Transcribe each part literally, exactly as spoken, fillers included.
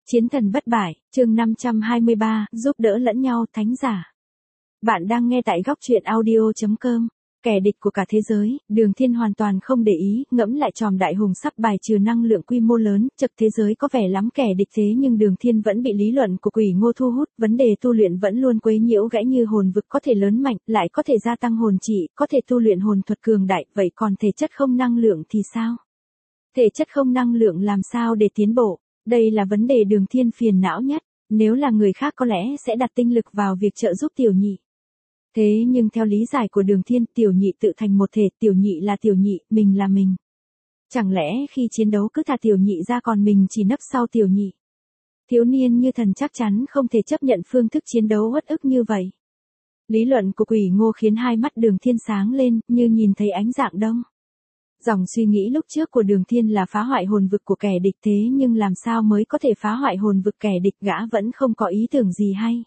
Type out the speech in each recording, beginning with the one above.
Chiến thần bất bại, chương năm trăm hai mươi ba, giúp đỡ lẫn nhau, thánh giả. Bạn đang nghe tại góc truyện audio chấm com. Kẻ địch của cả thế giới, Đường Thiên hoàn toàn không để ý, ngẫm lại tròm đại hùng sắp bài trừ năng lượng quy mô lớn, chật thế giới có vẻ lắm kẻ địch thế nhưng Đường Thiên vẫn bị lý luận của quỷ ngô thu hút, vấn đề tu luyện vẫn luôn quấy nhiễu gãy như hồn vực có thể lớn mạnh, lại có thể gia tăng hồn trị, có thể tu luyện hồn thuật cường đại, vậy còn thể chất không năng lượng thì sao? Thể chất không năng lượng làm sao để tiến bộ? Đây là vấn đề Đường Thiên phiền não nhất, nếu là người khác có lẽ sẽ đặt tinh lực vào việc trợ giúp tiểu nhị. Thế nhưng theo lý giải của Đường Thiên, tiểu nhị tự thành một thể, tiểu nhị là tiểu nhị, mình là mình. Chẳng lẽ khi chiến đấu cứ thả tiểu nhị ra còn mình chỉ nấp sau tiểu nhị? Thiếu niên như thần chắc chắn không thể chấp nhận phương thức chiến đấu uất ức như vậy. Lý luận của quỷ ngô khiến hai mắt Đường Thiên sáng lên, như nhìn thấy ánh dạng đông. Dòng suy nghĩ lúc trước của Đường Thiên là phá hoại hồn vực của kẻ địch thế nhưng làm sao mới có thể phá hoại hồn vực kẻ địch, gã vẫn không có ý tưởng gì hay.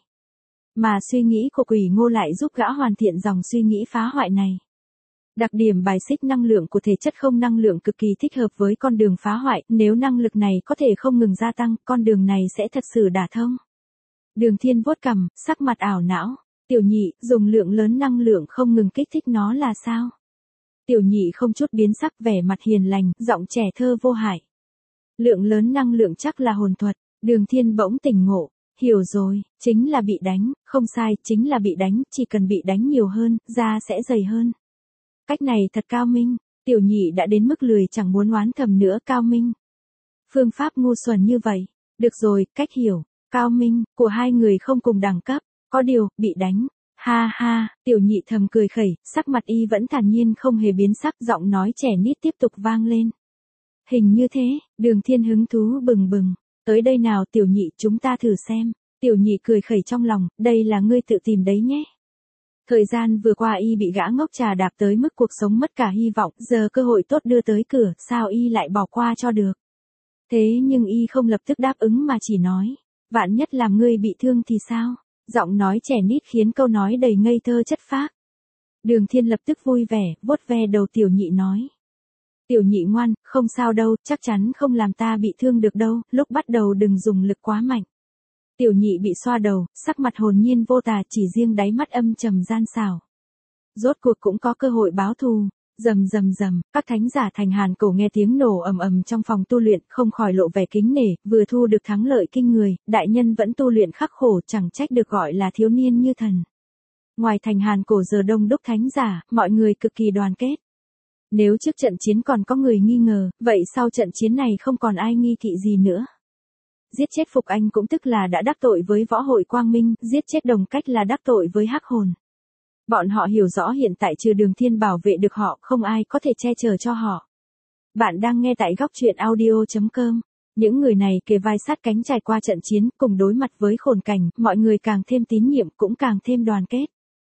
Mà suy nghĩ của quỷ ngô lại giúp gã hoàn thiện dòng suy nghĩ phá hoại này. Đặc điểm bài xích năng lượng của thể chất không năng lượng cực kỳ thích hợp với con đường phá hoại, nếu năng lực này có thể không ngừng gia tăng, con đường này sẽ thật sự đả thông. Đường Thiên vuốt cằm, sắc mặt ảo não, tiểu nhị, dùng lượng lớn năng lượng không ngừng kích thích nó là sao? Tiểu nhị không chút biến sắc, vẻ mặt hiền lành, giọng trẻ thơ vô hại. Lượng lớn năng lượng chắc là hồn thuật. Đường Thiên bỗng tỉnh ngộ, hiểu rồi, chính là bị đánh, không sai, chính là bị đánh, chỉ cần bị đánh nhiều hơn, da sẽ dày hơn. Cách này thật cao minh, tiểu nhị đã đến mức lười chẳng muốn oán thầm nữa, cao minh. Phương pháp ngu xuẩn như vậy, được rồi, cách hiểu, cao minh, của hai người không cùng đẳng cấp, có điều, bị đánh. Ha ha, tiểu nhị thầm cười khẩy, sắc mặt y vẫn thản nhiên không hề biến sắc, giọng nói trẻ nít tiếp tục vang lên. Hình như thế, Đường Thiên hứng thú bừng bừng, tới đây nào tiểu nhị, chúng ta thử xem. Tiểu nhị cười khẩy trong lòng, đây là ngươi tự tìm đấy nhé. Thời gian vừa qua y bị gã ngốc trà đạp tới mức cuộc sống mất cả hy vọng, giờ cơ hội tốt đưa tới cửa, sao y lại bỏ qua cho được. Thế nhưng y không lập tức đáp ứng mà chỉ nói, vạn nhất làm ngươi bị thương thì sao? Giọng nói trẻ nít khiến câu nói đầy ngây thơ chất phác. Đường Thiên lập tức vui vẻ, vuốt ve đầu tiểu nhị nói. Tiểu nhị ngoan, không sao đâu, chắc chắn không làm ta bị thương được đâu, lúc bắt đầu đừng dùng lực quá mạnh. Tiểu nhị bị xoa đầu, sắc mặt hồn nhiên vô tà, chỉ riêng đáy mắt âm trầm gian xảo. Rốt cuộc cũng có cơ hội báo thù. Rầm rầm rầm, các thánh giả thành Hàn Cổ nghe tiếng nổ ầm ầm trong phòng tu luyện, không khỏi lộ vẻ kính nể, vừa thu được thắng lợi kinh người, đại nhân vẫn tu luyện khắc khổ, chẳng trách được gọi là thiếu niên như thần. Ngoài thành Hàn Cổ giờ đông đúc thánh giả, mọi người cực kỳ đoàn kết. Nếu trước trận chiến còn có người nghi ngờ, vậy sau trận chiến này không còn ai nghi kỵ gì nữa. Giết chết Phục Anh cũng tức là đã đắc tội với võ hội Quang Minh, giết chết Đồng Cách là đắc tội với Hắc Hồn. Bọn họ hiểu rõ hiện tại trừ Đường Thiên bảo vệ được họ, không ai có thể che chở cho họ. Bạn đang nghe tại góc truyện audio chấm com. Những người này kề vai sát cánh trải qua trận chiến, cùng đối mặt với khốn cảnh, mọi người càng thêm tín nhiệm cũng càng thêm đoàn kết.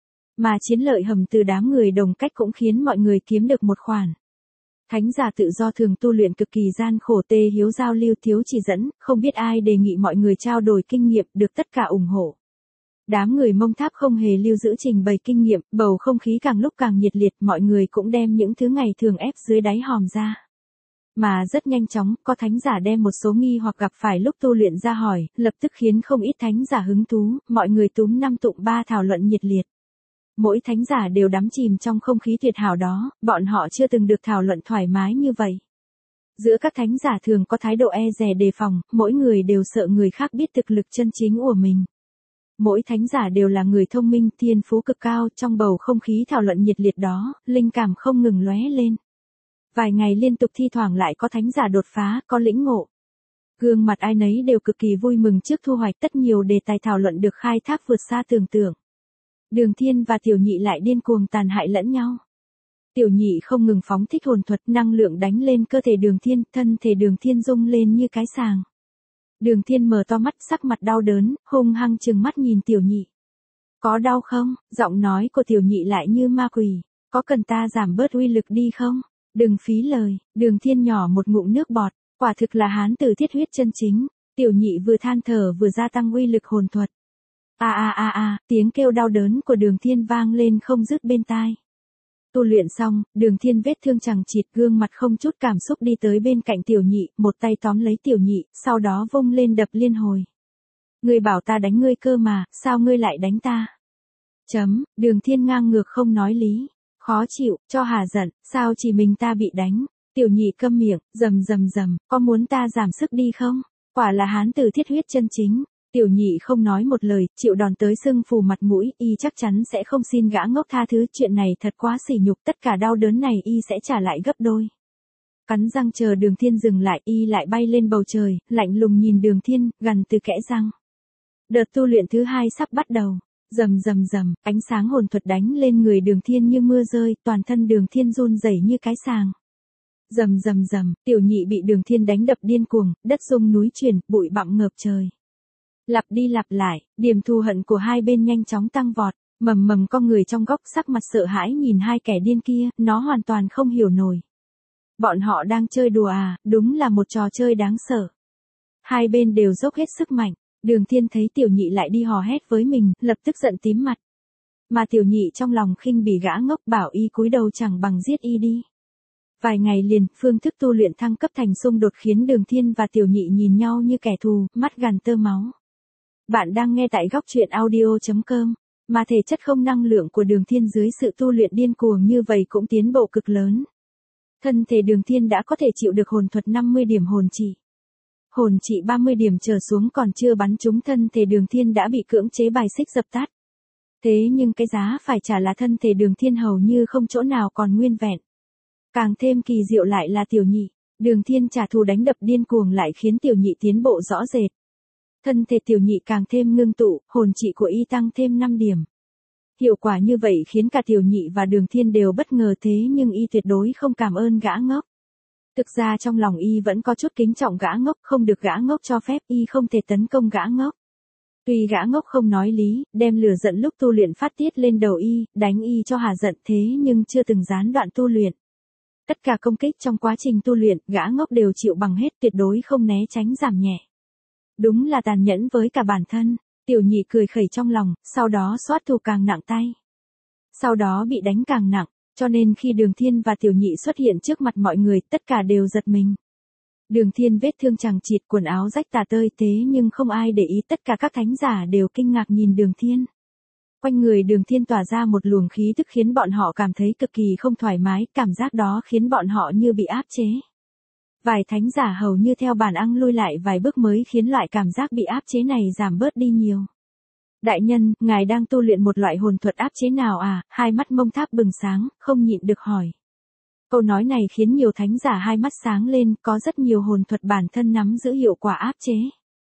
Mà chiến lợi hầm từ đám người Đồng Cách cũng khiến mọi người kiếm được một khoản. Thánh giả tự do thường tu luyện cực kỳ gian khổ, Tê Hiếu giao lưu thiếu chỉ dẫn, không biết ai đề nghị mọi người trao đổi kinh nghiệm, được tất cả ủng hộ. Đám người Mông Tháp không hề lưu giữ trình bày kinh nghiệm, bầu không khí càng lúc càng nhiệt liệt, mọi người cũng đem những thứ ngày thường ép dưới đáy hòm ra. Mà rất nhanh chóng, có thánh giả đem một số nghi hoặc gặp phải lúc tu luyện ra hỏi, lập tức khiến không ít thánh giả hứng thú, mọi người túm năm tụng ba thảo luận nhiệt liệt. Mỗi thánh giả đều đắm chìm trong không khí tuyệt hảo đó, bọn họ chưa từng được thảo luận thoải mái như vậy. Giữa các thánh giả thường có thái độ e dè đề phòng, mỗi người đều sợ người khác biết thực lực chân chính của mình. Mỗi thánh giả đều là người thông minh, thiên phú cực cao, trong bầu không khí thảo luận nhiệt liệt đó, linh cảm không ngừng lóe lên. Vài ngày liên tục thi thoảng lại có thánh giả đột phá, có lĩnh ngộ. Gương mặt ai nấy đều cực kỳ vui mừng trước thu hoạch, tất nhiều đề tài thảo luận được khai thác vượt xa tưởng tượng. Đường Thiên và tiểu nhị lại điên cuồng tàn hại lẫn nhau. Tiểu nhị không ngừng phóng thích hồn thuật, năng lượng đánh lên cơ thể Đường Thiên, thân thể Đường Thiên rung lên như cái sàng. Đường Thiên mở to mắt, sắc mặt đau đớn, hung hăng trừng mắt nhìn tiểu nhị. Có đau không? Giọng nói của tiểu nhị lại như ma quỷ. Có cần ta giảm bớt uy lực đi không? Đừng phí lời. Đường Thiên nhỏ một ngụm nước bọt, quả thực là hán tử thiết huyết chân chính. Tiểu nhị vừa than thở vừa gia tăng uy lực hồn thuật. A a a a, tiếng kêu đau đớn của Đường Thiên vang lên không dứt bên tai. Tu luyện xong, Đường Thiên vết thương chằng chịt, gương mặt không chút cảm xúc đi tới bên cạnh Tiểu Nhị, một tay tóm lấy Tiểu Nhị, sau đó vung lên đập liên hồi. Ngươi bảo ta đánh ngươi cơ mà, sao ngươi lại đánh ta? Chấm, Đường Thiên ngang ngược không nói lý. Khó chịu, cho hà giận, sao chỉ mình ta bị đánh? Tiểu Nhị câm miệng, rầm rầm rầm, có muốn ta giảm sức đi không? Quả là hán tử thiết huyết chân chính. Tiểu Nhị không nói một lời, chịu đòn tới sưng phù mặt mũi, y chắc chắn sẽ không xin gã ngốc tha thứ, chuyện này thật quá sỉ nhục, tất cả đau đớn này y sẽ trả lại gấp đôi. Cắn răng chờ Đường Thiên dừng lại, y lại bay lên bầu trời, lạnh lùng nhìn Đường Thiên, gằn từ kẽ răng. Đợt tu luyện thứ hai sắp bắt đầu. Rầm rầm rầm, ánh sáng hồn thuật đánh lên người Đường Thiên như mưa rơi, toàn thân Đường Thiên run rẩy như cái sàng. Rầm rầm rầm, Tiểu Nhị bị Đường Thiên đánh đập điên cuồng, đất rung núi chuyển, bụi bặm ngập trời. Lặp đi lặp lại, điểm thù hận của hai bên nhanh chóng tăng vọt, mầm mầm con người trong góc sắc mặt sợ hãi nhìn hai kẻ điên kia, nó hoàn toàn không hiểu nổi. Bọn họ đang chơi đùa à, đúng là một trò chơi đáng sợ. Hai bên đều dốc hết sức mạnh, Đường Thiên thấy Tiểu Nhị lại đi hò hét với mình, lập tức giận tím mặt. Mà Tiểu Nhị trong lòng khinh bỉ gã ngốc, bảo y cúi đầu chẳng bằng giết y đi. Vài ngày liền, phương thức tu luyện thăng cấp thành xung đột khiến Đường Thiên và Tiểu Nhị nhìn nhau như kẻ thù, mắt gần tơ máu. Bạn đang nghe tại góc truyện audio chấm com, mà thể chất không năng lượng của Đường Thiên dưới sự tu luyện điên cuồng như vậy cũng tiến bộ cực lớn. Thân thể Đường Thiên đã có thể chịu được hồn thuật năm mươi điểm hồn trị. Hồn trị ba mươi điểm trở xuống còn chưa bắn trúng thân thể Đường Thiên đã bị cưỡng chế bài xích dập tắt. Thế nhưng cái giá phải trả là thân thể Đường Thiên hầu như không chỗ nào còn nguyên vẹn. Càng thêm kỳ diệu lại là Tiểu Nhị, Đường Thiên trả thù đánh đập điên cuồng lại khiến Tiểu Nhị tiến bộ rõ rệt. Thân thể Tiểu Nhị càng thêm ngưng tụ, hồn trị của y tăng thêm năm điểm. Hiệu quả như vậy khiến cả Tiểu Nhị và Đường Thiên đều bất ngờ, thế nhưng y tuyệt đối không cảm ơn gã ngốc. Thực ra trong lòng y vẫn có chút kính trọng gã ngốc, không được gã ngốc cho phép, y không thể tấn công gã ngốc. Tuy gã ngốc không nói lý, đem lửa giận lúc tu luyện phát tiết lên đầu y, đánh y cho hà giận, thế nhưng chưa từng gián đoạn tu luyện. Tất cả công kích trong quá trình tu luyện, gã ngốc đều chịu bằng hết, tuyệt đối không né tránh giảm nhẹ. Đúng là tàn nhẫn với cả bản thân. Tiểu Nhị cười khẩy trong lòng, sau đó soát thù càng nặng tay. Sau đó bị đánh càng nặng, cho nên khi Đường Thiên và Tiểu Nhị xuất hiện trước mặt mọi người, tất cả đều giật mình. Đường Thiên vết thương chằng chịt, quần áo rách tả tơi, thế nhưng không ai để ý, tất cả các thánh giả đều kinh ngạc nhìn Đường Thiên. Quanh người Đường Thiên tỏa ra một luồng khí tức khiến bọn họ cảm thấy cực kỳ không thoải mái, cảm giác đó khiến bọn họ như bị áp chế. Vài thánh giả hầu như theo bản năng lui lại vài bước mới khiến loại cảm giác bị áp chế này giảm bớt đi nhiều. Đại nhân, ngài đang tu luyện một loại hồn thuật áp chế nào à? Hai mắt Mông Tháp bừng sáng, không nhịn được hỏi. Câu nói này khiến nhiều thánh giả hai mắt sáng lên, có rất nhiều hồn thuật bản thân nắm giữ hiệu quả áp chế.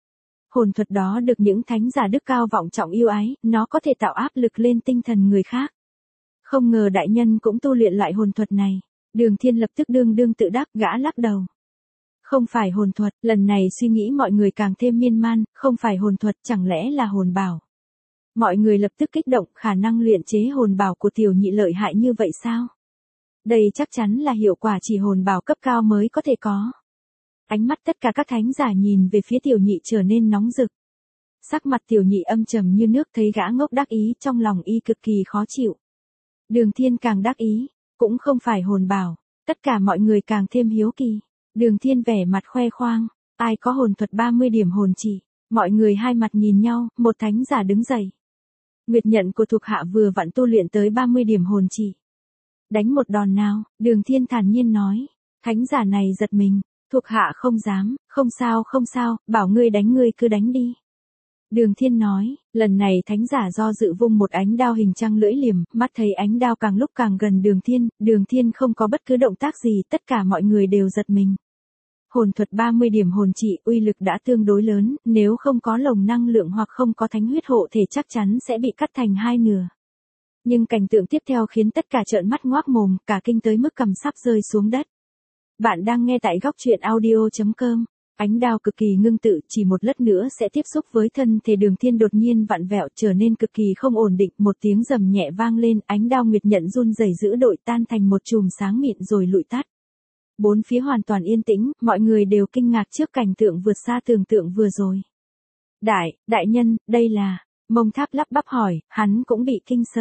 Hồn thuật đó được những thánh giả đức cao vọng trọng yêu ái, nó có thể tạo áp lực lên tinh thần người khác. Không ngờ đại nhân cũng tu luyện loại hồn thuật này. Đường Thiên lập tức đương đương tự đắc, gã lắc đầu. Không phải hồn thuật, lần này suy nghĩ mọi người càng thêm miên man, không phải hồn thuật, chẳng lẽ là hồn bảo. Mọi người lập tức kích động, khả năng luyện chế hồn bảo của Tiểu Nhị lợi hại như vậy sao? Đây chắc chắn là hiệu quả chỉ hồn bảo cấp cao mới có thể có. Ánh mắt tất cả các thánh giả nhìn về phía Tiểu Nhị trở nên nóng rực. Sắc mặt Tiểu Nhị âm trầm như nước, thấy gã ngốc đắc ý, trong lòng y cực kỳ khó chịu. Đường Thiên càng đắc ý, cũng không phải hồn bảo, tất cả mọi người càng thêm hiếu kỳ. Đường Thiên vẻ mặt khoe khoang, ai có hồn thuật ba mươi điểm hồn chỉ, mọi người hai mặt nhìn nhau, một thánh giả đứng dậy. Nguyệt nhận của thuộc hạ vừa vặn tu luyện tới ba mươi điểm hồn chỉ. Đánh một đòn nào, Đường Thiên thản nhiên nói. Thánh giả này giật mình, thuộc hạ không dám, không sao không sao, bảo ngươi đánh ngươi cứ đánh đi. Đường Thiên nói, lần này thánh giả do dự vung một ánh đao hình trăng lưỡi liềm, mắt thấy ánh đao càng lúc càng gần Đường Thiên, Đường Thiên không có bất cứ động tác gì, tất cả mọi người đều giật mình. Hồn thuật ba mươi điểm hồn trị, uy lực đã tương đối lớn, nếu không có lồng năng lượng hoặc không có thánh huyết hộ thể chắc chắn sẽ bị cắt thành hai nửa. Nhưng cảnh tượng tiếp theo khiến tất cả trợn mắt ngoác mồm, cả kinh tới mức cầm sắp rơi xuống đất. Bạn đang nghe tại góc truyện audio chấm com. Ánh đao cực kỳ ngưng tự, chỉ một lát nữa sẽ tiếp xúc với thân thể Đường Thiên, đột nhiên vặn vẹo trở nên cực kỳ không ổn định, một tiếng rầm nhẹ vang lên, ánh đao nguyệt nhận run rẩy dữ đội tan thành một chùm sáng mịn rồi lụi tắt. Bốn phía hoàn toàn yên tĩnh, mọi người đều kinh ngạc trước cảnh tượng vượt xa tưởng tượng vừa rồi. Đại, đại nhân, đây là, Mông Tháp lắp bắp hỏi, hắn cũng bị kinh sợ.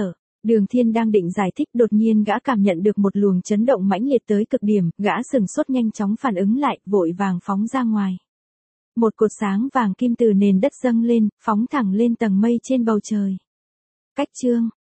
Đường Thiên đang định giải thích, đột nhiên gã cảm nhận được một luồng chấn động mãnh liệt tới cực điểm, gã sừng sốt nhanh chóng phản ứng lại, vội vàng phóng ra ngoài. Một cột sáng vàng kim từ nền đất dâng lên, phóng thẳng lên tầng mây trên bầu trời. Cách chương